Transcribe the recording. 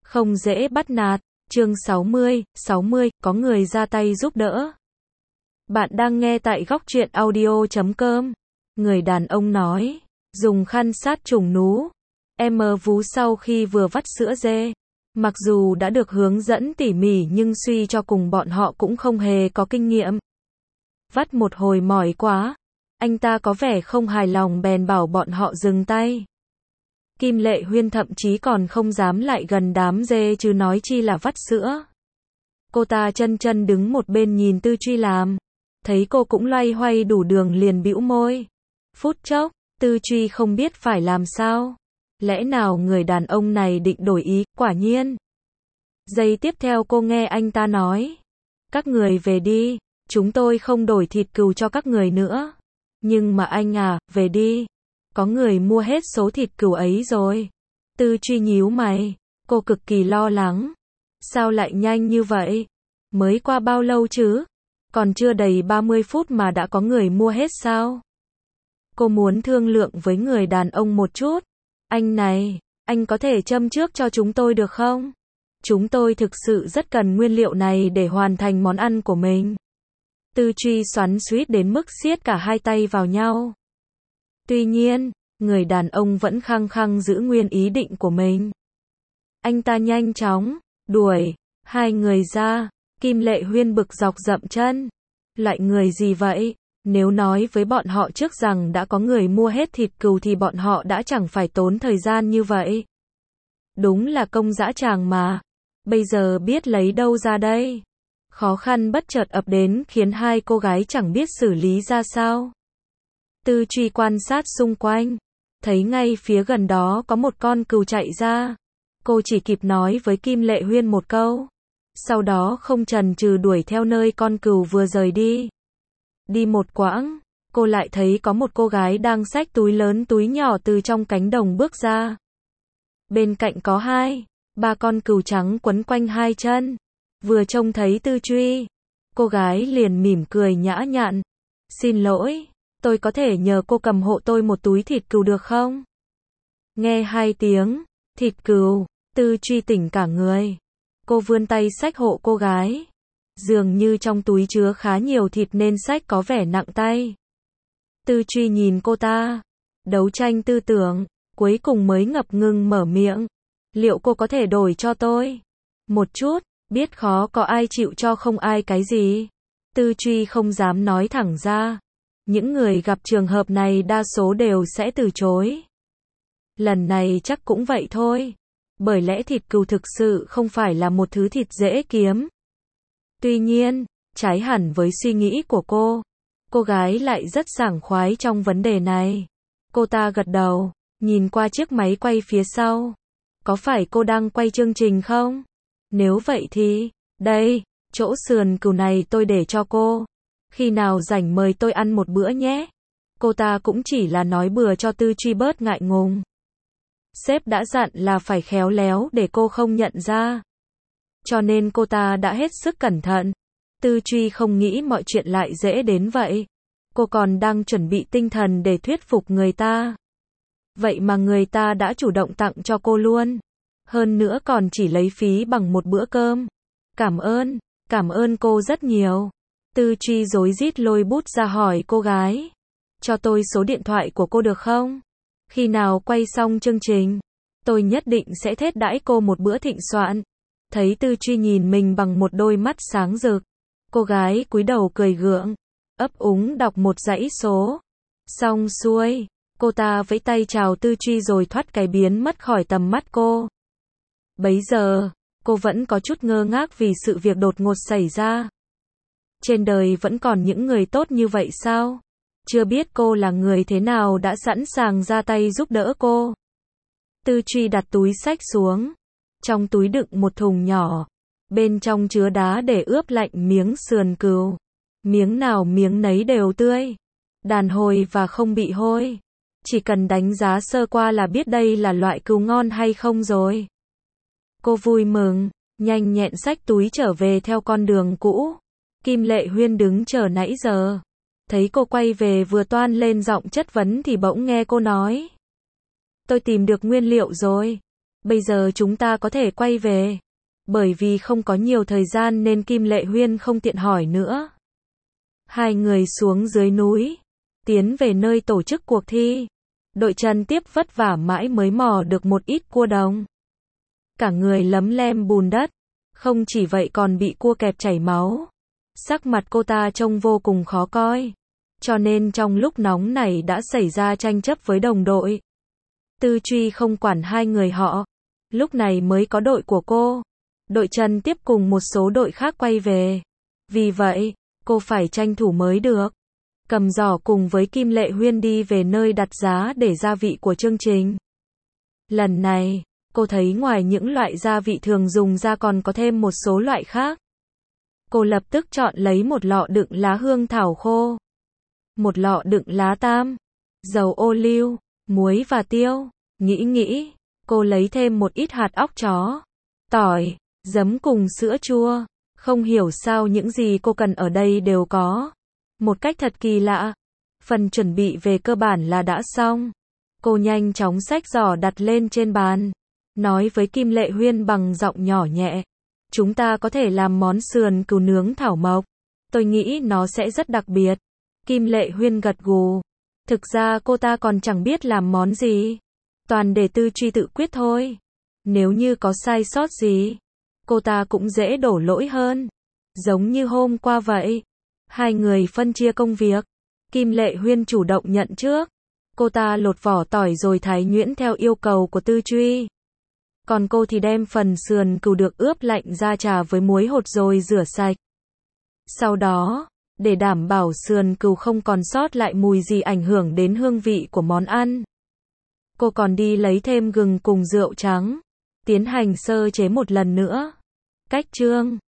không dễ bắt nạt. Chương 60, có người ra tay giúp đỡ. Bạn đang nghe tại góc truyện audio.com. Người đàn ông nói, dùng khăn sát trùng nú. Em vú sau khi vừa vắt sữa dê. Mặc dù đã được hướng dẫn tỉ mỉ nhưng suy cho cùng bọn họ cũng không hề có kinh nghiệm. Vắt một hồi mỏi quá. Anh ta có vẻ không hài lòng bèn bảo bọn họ dừng tay. Kim Lệ Huyên thậm chí còn không dám lại gần đám dê chứ nói chi là vắt sữa. Cô ta chân đứng một bên nhìn Tư Truy làm. Thấy cô cũng loay hoay đủ đường liền bĩu môi. Phút chốc, Tư Truy không biết phải làm sao. Lẽ nào người đàn ông này định đổi ý, quả nhiên. Giây tiếp theo cô nghe anh ta nói. Các người về đi, chúng tôi không đổi thịt cừu cho các người nữa. Nhưng mà anh à, về đi. Có người mua hết số thịt cừu ấy rồi. Tư Truy nhíu mày, cô cực kỳ lo lắng. Sao lại nhanh như vậy? Mới qua bao lâu chứ? Còn chưa đầy 30 phút mà đã có người mua hết sao? Cô muốn thương lượng với người đàn ông một chút. Anh này, anh có thể châm trước cho chúng tôi được không? Chúng tôi thực sự rất cần nguyên liệu này để hoàn thành món ăn của mình. Tư Truy xoắn xuýt đến mức siết cả hai tay vào nhau. Tuy nhiên, người đàn ông vẫn khăng khăng giữ nguyên ý định của mình. Anh ta nhanh chóng đuổi hai người ra. Kim Lệ Huyên bực dọc dậm chân. Loại người gì vậy? Nếu nói với bọn họ trước rằng đã có người mua hết thịt cừu thì bọn họ đã chẳng phải tốn thời gian như vậy. Đúng là công dã tràng mà. Bây giờ biết lấy đâu ra đây? Khó khăn bất chợt ập đến khiến hai cô gái chẳng biết xử lý ra sao. Tư Truy quan sát xung quanh, thấy ngay phía gần đó có một con cừu chạy ra. Cô chỉ kịp nói với Kim Lệ Huyên một câu. Sau đó không chần chừ đuổi theo nơi con cừu vừa rời đi. Đi một quãng, cô lại thấy có một cô gái đang xách túi lớn túi nhỏ từ trong cánh đồng bước ra. Bên cạnh có ba con cừu trắng quấn quanh hai chân. Vừa trông thấy Tư Truy, cô gái liền mỉm cười nhã nhặn. Xin lỗi, tôi có thể nhờ cô cầm hộ tôi một túi thịt cừu được không? Nghe hai tiếng thịt cừu, Tư Truy tỉnh cả người. Cô vươn tay xách hộ cô gái. Dường như trong túi chứa khá nhiều thịt nên xách có vẻ nặng tay. Tư Truy nhìn cô ta, đấu tranh tư tưởng, cuối cùng mới ngập ngừng mở miệng. Liệu cô có thể đổi cho tôi một chút? Biết khó có ai chịu cho không ai cái gì. Tư Truy không dám nói thẳng ra. Những người gặp trường hợp này đa số đều sẽ từ chối. Lần này chắc cũng vậy thôi. Bởi lẽ thịt cừu thực sự không phải là một thứ thịt dễ kiếm. Tuy nhiên, trái hẳn với suy nghĩ của cô gái lại rất sảng khoái trong vấn đề này. Cô ta gật đầu, nhìn qua chiếc máy quay phía sau. Có phải cô đang quay chương trình không? Nếu vậy thì, đây, chỗ sườn cừu này tôi để cho cô. Khi nào rảnh mời tôi ăn một bữa nhé. Cô ta cũng chỉ là nói bừa cho Tư Truy bớt ngại ngùng. Sếp đã dặn là phải khéo léo để cô không nhận ra. Cho nên cô ta đã hết sức cẩn thận. Tư Truy không nghĩ mọi chuyện lại dễ đến vậy. Cô còn đang chuẩn bị tinh thần để thuyết phục người ta. Vậy mà người ta đã chủ động tặng cho cô luôn. Hơn nữa còn chỉ lấy phí bằng một bữa cơm. Cảm ơn cô rất nhiều. Tư Truy rối rít lôi bút ra hỏi cô gái. Cho tôi số điện thoại của cô được không? Khi nào quay xong chương trình, tôi nhất định sẽ thết đãi cô một bữa thịnh soạn. Thấy Tư Truy nhìn mình bằng một đôi mắt sáng rực. Cô gái cúi đầu cười gượng, ấp úng đọc một dãy số. Xong xuôi, cô ta vẫy tay chào Tư Truy rồi thoát cái biến mất khỏi tầm mắt cô. Bấy giờ, cô vẫn có chút ngơ ngác vì sự việc đột ngột xảy ra. Trên đời vẫn còn những người tốt như vậy sao? Chưa biết cô là người thế nào đã sẵn sàng ra tay giúp đỡ cô. Tư Truy đặt túi xách xuống. Trong túi đựng một thùng nhỏ. Bên trong chứa đá để ướp lạnh miếng sườn cừu. Miếng nào miếng nấy đều tươi, đàn hồi và không bị hôi. Chỉ cần đánh giá sơ qua là biết đây là loại cừu ngon hay không rồi. Cô vui mừng, nhanh nhẹn xách túi trở về theo con đường cũ. Kim Lệ Huyên đứng chờ nãy giờ. Thấy cô quay về vừa toan lên giọng chất vấn thì bỗng nghe cô nói. Tôi tìm được nguyên liệu rồi. Bây giờ chúng ta có thể quay về. Bởi vì không có nhiều thời gian nên Kim Lệ Huyên không tiện hỏi nữa. Hai người xuống dưới núi, tiến về nơi tổ chức cuộc thi. Đội Trần Tiếp vất vả mãi mới mò được một ít cua đồng. Cả người lấm lem bùn đất, không chỉ vậy còn bị cua kẹp chảy máu. Sắc mặt cô ta trông vô cùng khó coi. Cho nên trong lúc nóng này đã xảy ra tranh chấp với đồng đội. Tư Truy không quản hai người họ. Lúc này mới có đội của cô. Đội Trần Tiếp cùng một số đội khác quay về. Vì vậy, cô phải tranh thủ mới được. Cầm giỏ cùng với Kim Lệ Huyên đi về nơi đặt giá để gia vị của chương trình. Lần này, cô thấy ngoài những loại gia vị thường dùng ra còn có thêm một số loại khác. Cô lập tức chọn lấy một lọ đựng lá hương thảo khô, một lọ đựng lá tam, dầu ô liu, muối và tiêu. Nghĩ, cô lấy thêm một ít hạt óc chó, tỏi, giấm cùng sữa chua. Không hiểu sao những gì cô cần ở đây đều có. Một cách thật kỳ lạ. Phần chuẩn bị về cơ bản là đã xong. Cô nhanh chóng xách giỏ đặt lên trên bàn. Nói với Kim Lệ Huyên bằng giọng nhỏ nhẹ. Chúng ta có thể làm món sườn cừu nướng thảo mộc. Tôi nghĩ nó sẽ rất đặc biệt. Kim Lệ Huyên gật gù. Thực ra cô ta còn chẳng biết làm món gì. Toàn để Tư Truy tự quyết thôi. Nếu như có sai sót gì, cô ta cũng dễ đổ lỗi hơn. Giống như hôm qua vậy. Hai người phân chia công việc. Kim Lệ Huyên chủ động nhận trước. Cô ta lột vỏ tỏi rồi thái nhuyễn theo yêu cầu của Tư Truy. Còn cô thì đem phần sườn cừu được ướp lạnh ra trà với muối hột rồi rửa sạch. Sau đó, để đảm bảo sườn cừu không còn sót lại mùi gì ảnh hưởng đến hương vị của món ăn, cô còn đi lấy thêm gừng cùng rượu trắng, tiến hành sơ chế một lần nữa. Cách chương